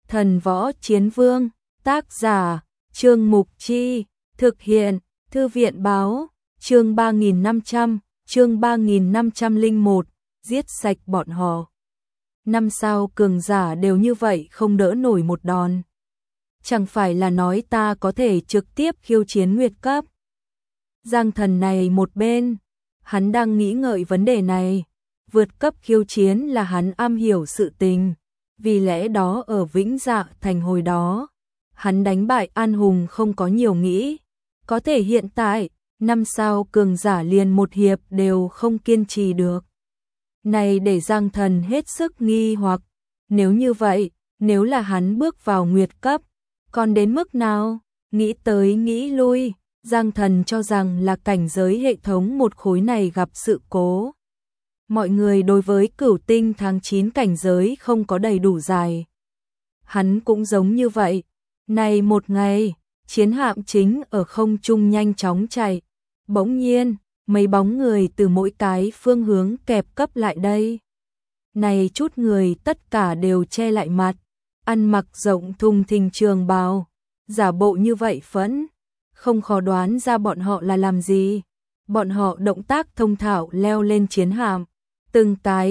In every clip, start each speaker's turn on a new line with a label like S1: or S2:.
S1: Thần Võ Chiến Vương, tác giả, Trương Mục Chi, thực hiện, Thư viện báo, chương 3501, giết sạch bọn họ. 5 sao cường giả đều như vậy không đỡ nổi một đòn. Chẳng phải là nói ta có thể trực tiếp khiêu chiến nguyệt cấp. Giang Thần này một bên, hắn đang nghĩ ngợi vấn đề này, vượt cấp khiêu chiến là hắn am hiểu sự tình, vì lẽ đó ở Vĩnh Dạ Thành hồi đó, hắn đánh bại An Hùng không có nhiều nghĩ, có thể hiện tại, 5 sao cường giả liền một hiệp đều không kiên trì được. Này để Giang Thần hết sức nghi hoặc, nếu như vậy, nếu là hắn bước vào nguyệt cấp, còn đến mức nào? Nghĩ tới nghĩ lui, Giang Thần cho rằng là cảnh giới hệ thống một khối này gặp sự cố. Mọi người đối với Cửu Tinh tháng 9 cảnh giới không có đầy đủ dài. Hắn cũng giống như vậy. Này một ngày, chiến hạm chính ở không trung nhanh chóng chạy. Bỗng nhiên, mấy bóng người từ mỗi cái phương hướng kẹp cấp lại đây. Này chút người tất cả đều che lại mặt, ăn mặc rộng thùng thình trường bào, giả bộ như vậy phẫn, không khó đoán ra bọn họ là làm gì. Bọn họ động tác thông thạo leo lên chiến hạm, từng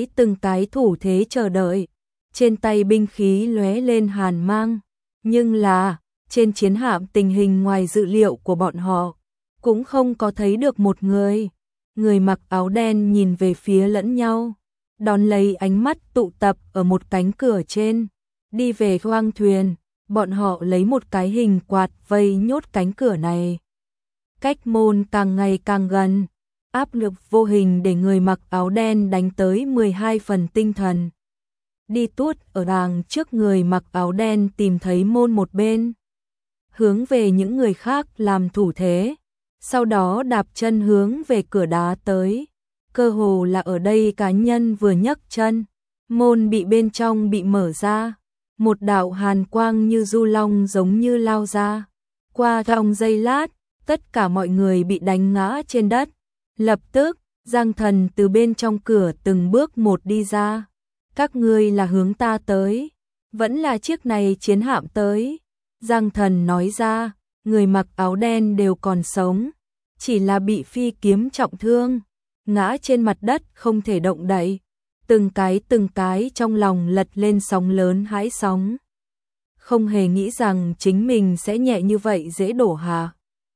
S1: cái thủ thế chờ đợi, trên tay binh khí lóe lên hàn mang, nhưng là, trên chiến hạm tình hình ngoài dự liệu của bọn họ, cũng không có thấy được một người. Người mặc áo đen nhìn về phía lẫn nhau, đón lấy ánh mắt tụ tập ở một cánh cửa trên, đi về khoang thuyền, bọn họ lấy một cái hình quạt vây nhốt cánh cửa này. Cách môn càng ngày càng gần, áp lực vô hình để người mặc áo đen đánh tới 12 phần tinh thần. Đi tuốt ở đằng trước người mặc áo đen tìm thấy môn một bên, hướng về những người khác làm thủ thế, sau đó đạp chân hướng về cửa đá tới. Cơ hồ là ở đây cá nhân vừa nhấc chân, môn bị bên trong bị mở ra, một đạo hàn quang như du long giống như lao ra. Qua trong giây lát, tất cả mọi người bị đánh ngã trên đất. Lập tức, Giang Thần từ bên trong cửa từng bước một đi ra. Các ngươi là hướng ta tới, vẫn là chiếc này chiến hạm tới. Giang Thần nói ra, người mặc áo đen đều còn sống, chỉ là bị phi kiếm trọng thương, ngã trên mặt đất không thể động đậy. Từng cái trong lòng lật lên sóng lớn hãi sóng. Không hề nghĩ rằng chính mình sẽ nhẹ như vậy dễ đổ hạ.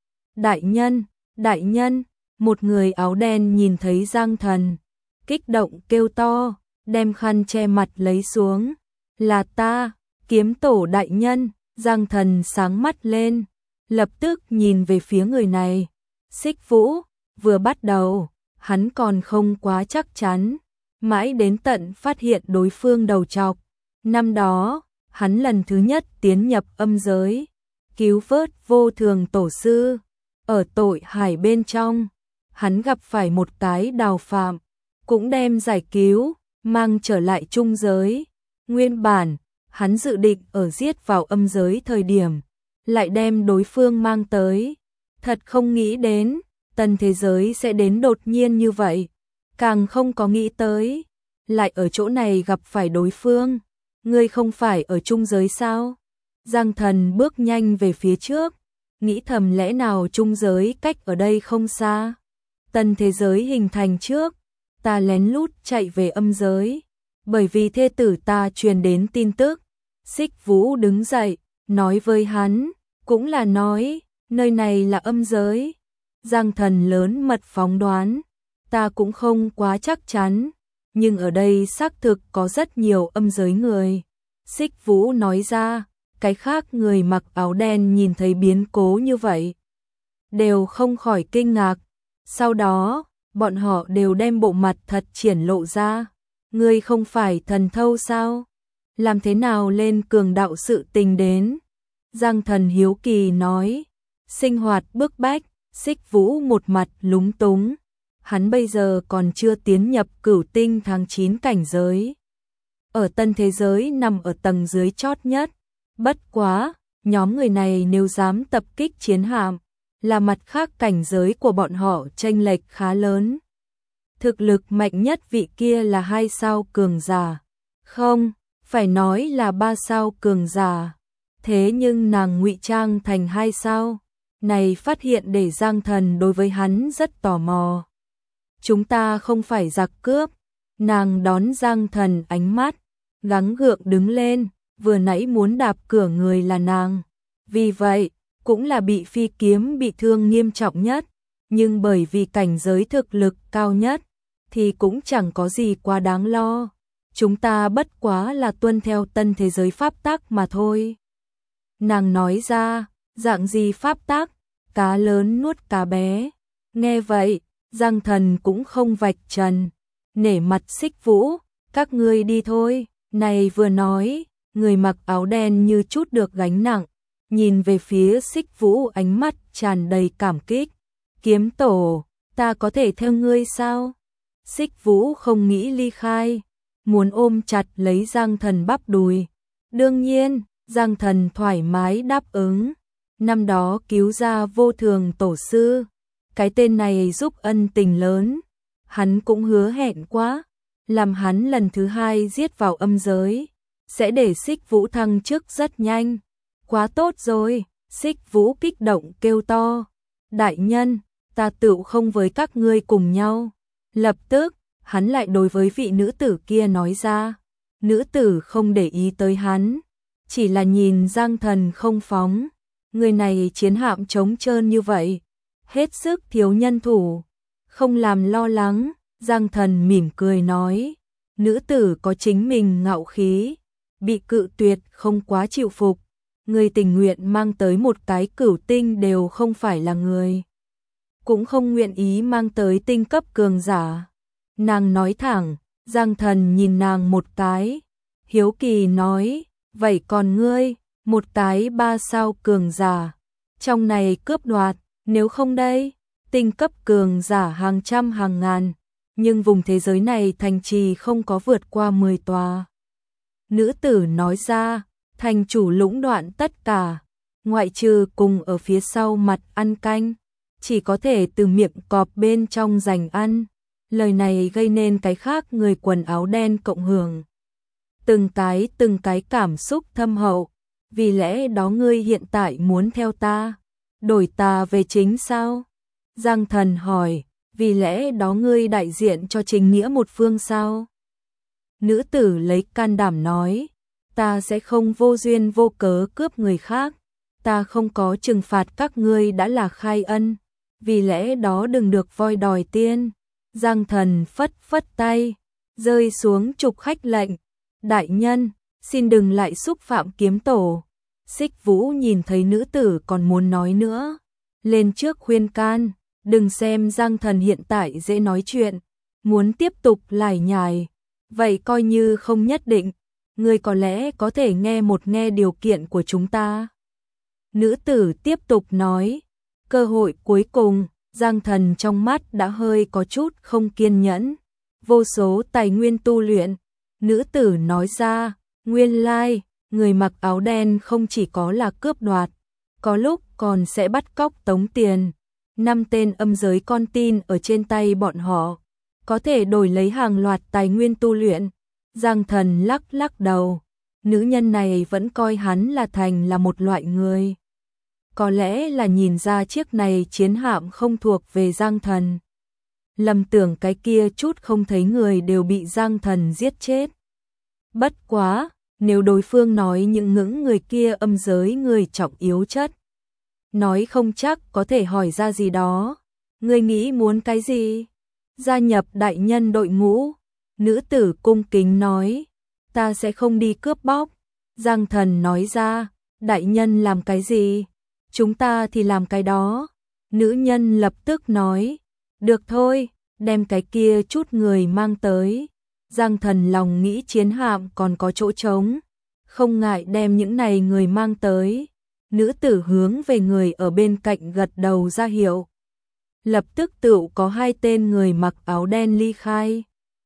S1: Đại nhân, một người áo đen nhìn thấy Giang Thần, kích động kêu to, đem khăn che mặt lấy xuống. Là ta, kiếm tổ đại nhân. Giang Thần sáng mắt lên, lập tức nhìn về phía người này. Xích Vũ, vừa bắt đầu, hắn còn không quá chắc chắn, mãi đến tận phát hiện đối phương đầu trọc. Năm đó, hắn lần thứ nhất tiến nhập âm giới, cứu vớt vô thường tổ sư. Ở tội hải bên trong, hắn gặp phải một cái đào phạm, cũng đem giải cứu, mang trở lại trung giới. Nguyên bản, hắn dự định ở giết vào âm giới thời điểm, lại đem đối phương mang tới. Thật không nghĩ đến, tân thế giới sẽ đến đột nhiên như vậy. Càng không có nghĩ tới, lại ở chỗ này gặp phải đối phương. Ngươi không phải ở trung giới sao? Giang Thần bước nhanh về phía trước, nghĩ thầm lẽ nào trung giới cách ở đây không xa. Tân thế giới hình thành trước, ta lén lút chạy về âm giới, bởi vì thê tử ta truyền đến tin tức. Xích Vũ đứng dậy, nói với hắn, cũng là nói, nơi này là âm giới. Giang Thần lớn mật phóng đoán, ta cũng không quá chắc chắn, nhưng ở đây xác thực có rất nhiều âm giới người. Xích Vũ nói ra, cái khác người mặc áo đen nhìn thấy biến cố như vậy, đều không khỏi kinh ngạc. Sau đó, bọn họ đều đem bộ mặt thật triển lộ ra. Ngươi không phải thần thâu sao? Làm thế nào lên cường đạo sự tình đến? Giang Thần hiếu kỳ nói. Sinh hoạt bức bách, Xích Vũ một mặt lúng túng. Hắn bây giờ còn chưa tiến nhập Cửu Tinh tháng 9 cảnh giới. Ở tân thế giới nằm ở tầng dưới chót nhất. Bất quá, nhóm người này nếu dám tập kích chiến hạm, là mặt khác cảnh giới của bọn họ chênh lệch khá lớn. Thực lực mạnh nhất vị kia là 2 sao cường giả. Không, phải nói là 3 sao cường giả. Thế nhưng nàng ngụy trang thành 2 sao, này phát hiện để Giang Thần đối với hắn rất tò mò. Chúng ta không phải giặc cướp, nàng đón Giang Thần ánh mắt, gắng gượng đứng lên, vừa nãy muốn đạp cửa người là nàng. Vì vậy, cũng là bị phi kiếm bị thương nghiêm trọng nhất, nhưng bởi vì cảnh giới thực lực cao nhất, thì cũng chẳng có gì quá đáng lo. Chúng ta bất quá là tuân theo tân thế giới pháp tắc mà thôi. Nàng nói ra, dạng gì pháp tắc, cá lớn nuốt cá bé. Nghe vậy, Giang Thần cũng không vạch trần, nể mặt Xích Vũ, các ngươi đi thôi. Này vừa nói, người mặc áo đen như chút được gánh nặng, nhìn về phía Xích Vũ ánh mắt tràn đầy cảm kích. Kiếm tổ, ta có thể theo ngươi sao? Xích Vũ không nghĩ ly khai, muốn ôm chặt lấy Giang Thần bắp đùi. Đương nhiên, Giang Thần thoải mái đáp ứng. Năm đó cứu ra Vô Thường tổ sư, cái tên này giúp ân tình lớn. Hắn cũng hứa hẹn quá, làm hắn lần thứ 2 giết vào âm giới, sẽ để Xích Vũ thăng chức rất nhanh. Quá tốt rồi, Xích Vũ kích động kêu to. Đại nhân, ta tựu không với các ngươi cùng nhau. Lập tức, hắn lại đối với vị nữ tử kia nói ra. Nữ tử không để ý tới hắn, chỉ là nhìn Giang Thần không phóng. Người này chiến hạm trống trơn như vậy, hết sức thiếu nhân thủ, không làm lo lắng. Giang Thần mỉm cười nói, nữ tử có chính mình ngạo khí, bị cự tuyệt không quá chịu phục. Người tình nguyện mang tới một cái cửu tinh đều không phải là người, cũng không nguyện ý mang tới tinh cấp cường giả. Nàng nói thẳng. Giang Thần nhìn nàng một cái, hiếu kỳ nói, vậy còn ngươi, một cái 3 sao cường giả, trong này cướp đoạt, nếu không đây, tinh cấp cường giả hàng trăm hàng ngàn, nhưng vùng thế giới này thành trì không có vượt qua 10 tòa. Nữ tử nói ra, thành chủ lũng đoạn tất cả, ngoại trừ cùng ở phía sau mặt ăn canh, chỉ có thể từ miệng cọp bên trong giành ăn. Lời này gây nên cái khác người quần áo đen cộng hưởng. Từng cái cảm xúc thâm hậu. Vì lẽ đó ngươi hiện tại muốn theo ta, đổi ta về chính sao? Giang Thần hỏi, vì lẽ đó ngươi đại diện cho chính nghĩa một phương sao? Nữ tử lấy can đảm nói, ta sẽ không vô duyên vô cớ cướp người khác, ta không có trừng phạt các ngươi đã là khai ân, vì lẽ đó đừng được voi đòi tiên. Giang Thần phất phất tay, rơi xuống trục khách lệnh. Đại nhân, xin đừng lại xúc phạm kiếm tổ. Xích Vũ nhìn thấy nữ tử còn muốn nói nữa, lên trước khuyên can, đừng xem Giang Thần hiện tại dễ nói chuyện, muốn tiếp tục lải nhải, vậy coi như không nhất định, người có lẽ có thể nghe điều kiện của chúng ta. Nữ tử tiếp tục nói, cơ hội cuối cùng. Giang Thần trong mắt đã hơi có chút không kiên nhẫn. Vô số tài nguyên tu luyện. Nữ tử nói ra, nguyên lai, người mặc áo đen không chỉ có là cướp đoạt, có lúc còn sẽ bắt cóc tống tiền. 5 tên âm giới con tin ở trên tay bọn họ, có thể đổi lấy hàng loạt tài nguyên tu luyện. Giang Thần lắc lắc đầu, nữ nhân này vẫn coi hắn là một loại người. Có lẽ là nhìn ra chiếc này chiến hạm không thuộc về Giang Thần. Lầm tưởng cái kia chút không thấy người đều bị Giang Thần giết chết. Bất quá, nếu đối phương nói những người kia âm giới người trọng yếu chất, nói không chắc có thể hỏi ra gì đó. Ngươi nghĩ muốn cái gì? Gia nhập đại nhân đội ngũ. Nữ tử cung kính nói, ta sẽ không đi cướp bóc. Giang Thần nói ra, đại nhân làm cái gì? Chúng ta thì làm cái đó. Nữ nhân lập tức nói, được thôi, đem cái kia chút người mang tới. Giang Thần lòng nghĩ chiến hạm còn có chỗ trống, không ngại đem những này người mang tới. Nữ tử hướng về người ở bên cạnh gật đầu ra hiệu. Lập tức tự có 2 tên người mặc áo đen ly khai.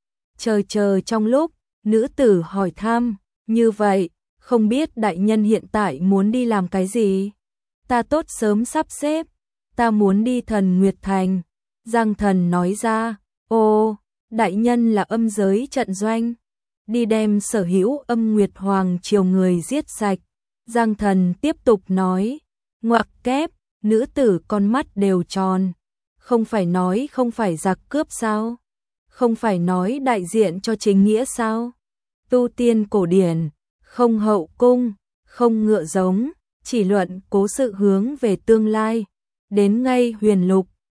S1: Chờ trong lúc, nữ tử hỏi thăm, như vậy, không biết đại nhân hiện tại muốn đi làm cái gì? Ta tốt sớm sắp xếp, ta muốn đi Thần Nguyệt Thành. Giang Thần nói ra, ồ, đại nhân là âm giới trận doanh. đi đem sở hữu Âm Nguyệt Hoàng triều người giết sạch. Giang Thần tiếp tục nói, ngoặc kép, nữ tử con mắt đều tròn. Không phải nói không phải giặc cướp sao? Không phải nói đại diện cho chính nghĩa sao? Tu tiên cổ điển, không hậu cung, không ngựa giống, chỉ luận cố sự hướng về tương lai. Đến ngay Huyền Lục,